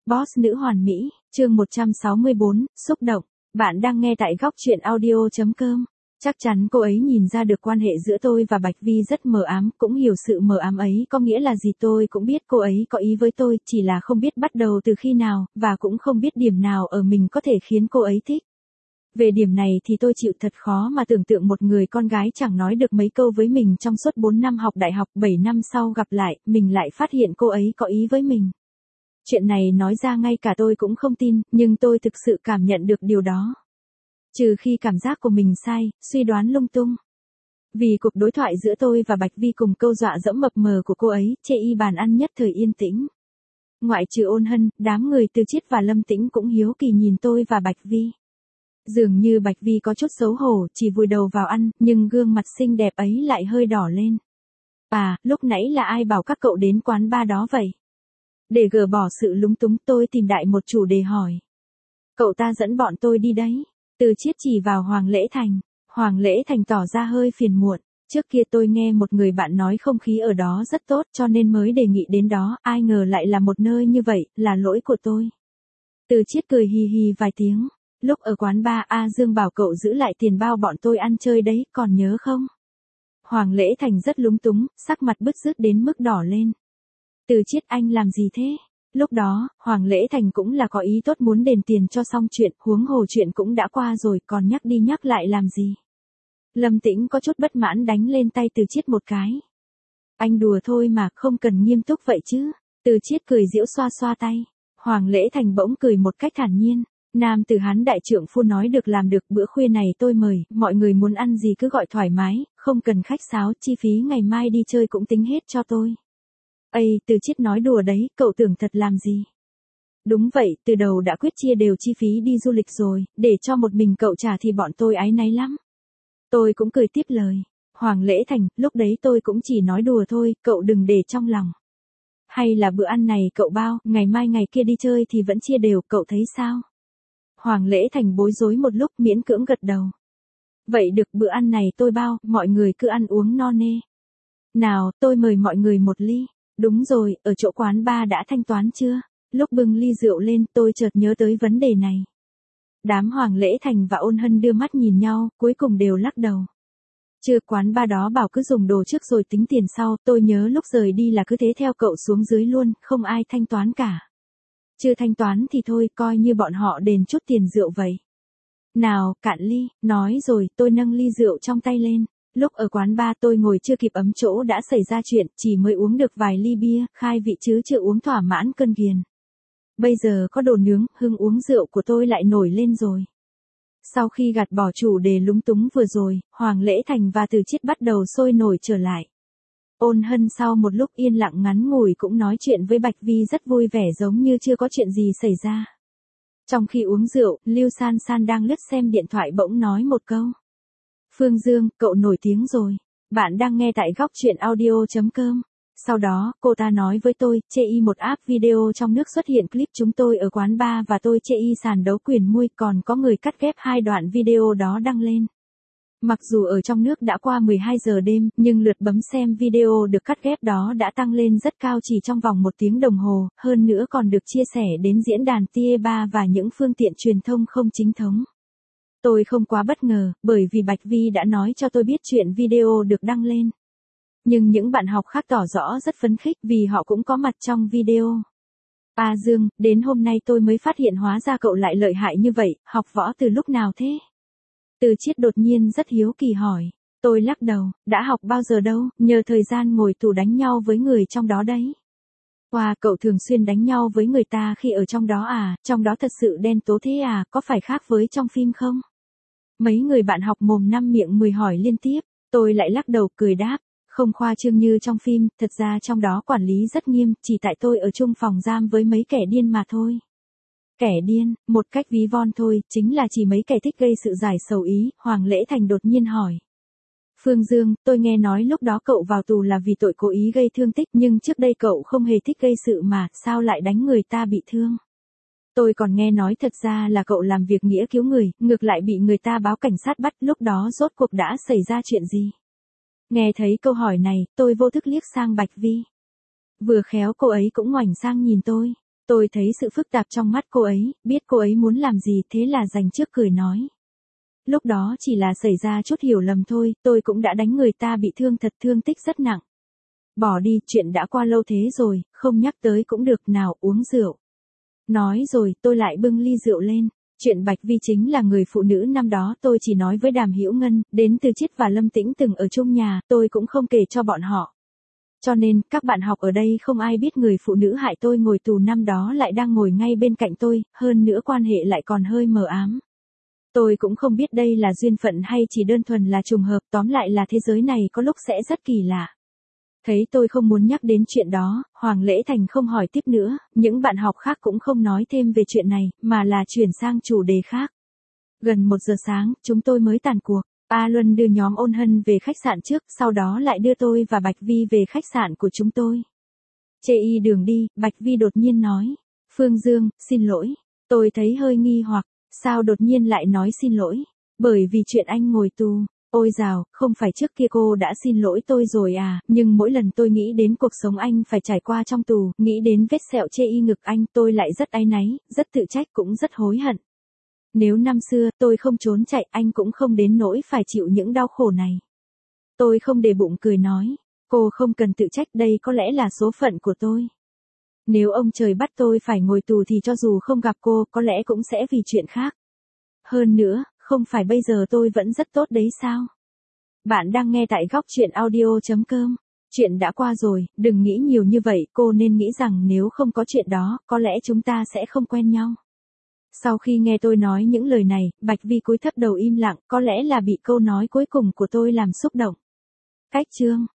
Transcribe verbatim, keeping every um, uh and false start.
Boss nữ hoàn mỹ, chương một trăm sáu mươi bốn, xúc động. Bạn đang nghe tại góc truyện audio chấm com. Chắc chắn cô ấy nhìn ra được quan hệ giữa tôi và Bạch Vi rất mờ ám, cũng hiểu sự mờ ám ấy có nghĩa là gì. Tôi cũng biết cô ấy có ý với tôi, chỉ là không biết bắt đầu từ khi nào, và cũng không biết điểm nào ở mình có thể khiến cô ấy thích. Về điểm này thì tôi chịu thật khó mà tưởng tượng một người con gái chẳng nói được mấy câu với mình trong suốt bốn năm học đại học, bảy năm sau gặp lại, mình lại phát hiện cô ấy có ý với mình. Chuyện này nói ra ngay cả tôi cũng không tin, nhưng tôi thực sự cảm nhận được điều đó. Trừ khi cảm giác của mình sai, suy đoán lung tung. Vì cuộc đối thoại giữa tôi và Bạch Vi cùng câu dọa dẫm mập mờ của cô ấy, chê y bàn ăn nhất thời yên tĩnh. Ngoại trừ Ôn Hân, đám người Từ Chiết và Lâm Tĩnh cũng hiếu kỳ nhìn tôi và Bạch Vi. Dường như Bạch Vi có chút xấu hổ, chỉ vùi đầu vào ăn, nhưng gương mặt xinh đẹp ấy lại hơi đỏ lên. À, lúc nãy là ai bảo các cậu đến quán bar đó vậy? Để gỡ bỏ sự lúng túng, tôi tìm đại một chủ đề hỏi. Cậu ta dẫn bọn tôi đi đấy. Từ Chiết chỉ vào Hoàng Lễ Thành. Hoàng Lễ Thành tỏ ra hơi phiền muộn. Trước kia tôi nghe một người bạn nói không khí ở đó rất tốt cho nên mới đề nghị đến đó, ai ngờ lại là một nơi như vậy, là lỗi của tôi. Từ Chiết cười hì hì vài tiếng. Lúc ở quán bar, A Dương bảo cậu giữ lại tiền bao bọn tôi ăn chơi đấy, còn nhớ không? Hoàng Lễ Thành rất lúng túng, sắc mặt bứt rứt đến mức đỏ lên. Từ Chiết, anh làm gì thế? Lúc đó, Hoàng Lễ Thành cũng là có ý tốt muốn đền tiền cho xong chuyện, huống hồ chuyện cũng đã qua rồi, còn nhắc đi nhắc lại làm gì? Lâm Tĩnh có chút bất mãn đánh lên tay Từ Chiết một cái. Anh đùa thôi mà, không cần nghiêm túc vậy chứ. Từ Chiết cười giễu xoa xoa tay. Hoàng Lễ Thành bỗng cười một cách thản nhiên. Nam tử Hán đại trượng phu nói được làm được, bữa khuya này tôi mời, mọi người muốn ăn gì cứ gọi thoải mái, không cần khách sáo, chi phí ngày mai đi chơi cũng tính hết cho tôi. Ây, Từ Chiết nói đùa đấy, cậu tưởng thật làm gì? Đúng vậy, từ đầu đã quyết chia đều chi phí đi du lịch rồi, để cho một mình cậu trả thì bọn tôi áy náy lắm. Tôi cũng cười tiếp lời. Hoàng Lễ Thành, lúc đấy tôi cũng chỉ nói đùa thôi, cậu đừng để trong lòng. Hay là bữa ăn này cậu bao, ngày mai ngày kia đi chơi thì vẫn chia đều, cậu thấy sao? Hoàng Lễ Thành bối rối một lúc miễn cưỡng gật đầu. Vậy được, bữa ăn này tôi bao, mọi người cứ ăn uống no nê. Nào, tôi mời mọi người một ly. Đúng rồi, ở chỗ quán bar đã thanh toán chưa? Lúc bưng ly rượu lên, tôi chợt nhớ tới vấn đề này. Đám Hoàng Lễ Thành và Ôn Hân đưa mắt nhìn nhau, cuối cùng đều lắc đầu. Chưa, quán bar đó bảo cứ dùng đồ trước rồi tính tiền sau, tôi nhớ lúc rời đi là cứ thế theo cậu xuống dưới luôn, không ai thanh toán cả. Chưa thanh toán thì thôi, coi như bọn họ đền chút tiền rượu vậy. Nào, cạn ly, nói rồi, tôi nâng ly rượu trong tay lên. Lúc ở quán bar tôi ngồi chưa kịp ấm chỗ đã xảy ra chuyện, chỉ mới uống được vài ly bia, khai vị chứ chưa uống thỏa mãn cơn ghiền. Bây giờ có đồ nướng, hương uống rượu của tôi lại nổi lên rồi. Sau khi gạt bỏ chủ đề lúng túng vừa rồi, Hoàng Lễ Thành và Từ Chiết bắt đầu sôi nổi trở lại. Ôn Hân sau một lúc yên lặng ngắn ngủi cũng nói chuyện với Bạch Vi rất vui vẻ giống như chưa có chuyện gì xảy ra. Trong khi uống rượu, Lưu San San đang lướt xem điện thoại bỗng nói một câu. Phương Dương, cậu nổi tiếng rồi. Bạn đang nghe tại góc truyện audio chấm com. Sau đó, cô ta nói với tôi, chê y một app video trong nước xuất hiện clip chúng tôi ở quán bar và tôi chê y sàn đấu quyền mui, còn có người cắt ghép hai đoạn video đó đăng lên. Mặc dù ở trong nước đã qua mười hai giờ đêm, nhưng lượt bấm xem video được cắt ghép đó đã tăng lên rất cao chỉ trong vòng một tiếng đồng hồ, hơn nữa còn được chia sẻ đến diễn đàn Tie ba và những phương tiện truyền thông không chính thống. Tôi không quá bất ngờ, bởi vì Bạch Vi đã nói cho tôi biết chuyện video được đăng lên. Nhưng những bạn học khác tỏ rõ rất phấn khích vì họ cũng có mặt trong video. A Dương, đến hôm nay tôi mới phát hiện hóa ra cậu lại lợi hại như vậy, học võ từ lúc nào thế? Từ Chiết đột nhiên rất hiếu kỳ hỏi. Tôi lắc đầu, đã học bao giờ đâu, nhờ thời gian ngồi tù đánh nhau với người trong đó đấy. Wow, cậu thường xuyên đánh nhau với người ta khi ở trong đó à, trong đó thật sự đen tố thế à, có phải khác với trong phim không? Mấy người bạn học mồm năm miệng mười hỏi liên tiếp, tôi lại lắc đầu cười đáp, không khoa trương như trong phim, thật ra trong đó quản lý rất nghiêm, chỉ tại tôi ở chung phòng giam với mấy kẻ điên mà thôi. Kẻ điên, một cách ví von thôi, chính là chỉ mấy kẻ thích gây sự giải sầu ý, Hoàng Lễ Thành đột nhiên hỏi. Phương Dương, tôi nghe nói lúc đó cậu vào tù là vì tội cố ý gây thương tích, nhưng trước đây cậu không hề thích gây sự mà, sao lại đánh người ta bị thương? Tôi còn nghe nói thật ra là cậu làm việc nghĩa cứu người, ngược lại bị người ta báo cảnh sát bắt, lúc đó rốt cuộc đã xảy ra chuyện gì? Nghe thấy câu hỏi này, tôi vô thức liếc sang Bạch Vi. Vừa khéo cô ấy cũng ngoảnh sang nhìn tôi. Tôi thấy sự phức tạp trong mắt cô ấy, biết cô ấy muốn làm gì thế là dành trước cười nói. Lúc đó chỉ là xảy ra chút hiểu lầm thôi, tôi cũng đã đánh người ta bị thương thật, thương tích rất nặng. Bỏ đi, chuyện đã qua lâu thế rồi, không nhắc tới cũng được, nào uống rượu. Nói rồi tôi lại bưng ly rượu lên. Chuyện Bạch Vi chính là người phụ nữ năm đó tôi chỉ nói với Đàm Hữu Ngân, đến Từ Chiết và Lâm Tĩnh từng ở chung nhà, tôi cũng không kể cho bọn họ. Cho nên, các bạn học ở đây không ai biết người phụ nữ hại tôi ngồi tù năm đó lại đang ngồi ngay bên cạnh tôi, hơn nữa quan hệ lại còn hơi mờ ám. Tôi cũng không biết đây là duyên phận hay chỉ đơn thuần là trùng hợp, tóm lại là thế giới này có lúc sẽ rất kỳ lạ. Thấy tôi không muốn nhắc đến chuyện đó, Hoàng Lễ Thành không hỏi tiếp nữa, những bạn học khác cũng không nói thêm về chuyện này, mà là chuyển sang chủ đề khác. Gần một giờ sáng, chúng tôi mới tàn cuộc. A Luân đưa nhóm Ôn Hân về khách sạn trước, sau đó lại đưa tôi và Bạch Vi về khách sạn của chúng tôi. Chê y đường đi, Bạch Vi đột nhiên nói. Phương Dương, xin lỗi. Tôi thấy hơi nghi hoặc, sao đột nhiên lại nói xin lỗi? Bởi vì chuyện anh ngồi tù. Ôi dào, không phải trước kia cô đã xin lỗi tôi rồi à, nhưng mỗi lần tôi nghĩ đến cuộc sống anh phải trải qua trong tù, nghĩ đến vết sẹo chê y ngực anh, tôi lại rất áy náy, rất tự trách cũng rất hối hận. Nếu năm xưa tôi không trốn chạy, anh cũng không đến nỗi phải chịu những đau khổ này. Tôi không để bụng cười nói, cô không cần tự trách, đây có lẽ là số phận của tôi. Nếu ông trời bắt tôi phải ngồi tù thì cho dù không gặp cô, có lẽ cũng sẽ vì chuyện khác. Hơn nữa, không phải bây giờ tôi vẫn rất tốt đấy sao? Bạn đang nghe tại góc chuyện audio chấm com. Chuyện đã qua rồi, đừng nghĩ nhiều như vậy, cô nên nghĩ rằng nếu không có chuyện đó, có lẽ chúng ta sẽ không quen nhau. Sau khi nghe tôi nói những lời này, Bạch Vi cúi thấp đầu im lặng, có lẽ là bị câu nói cuối cùng của tôi làm xúc động. Cách chương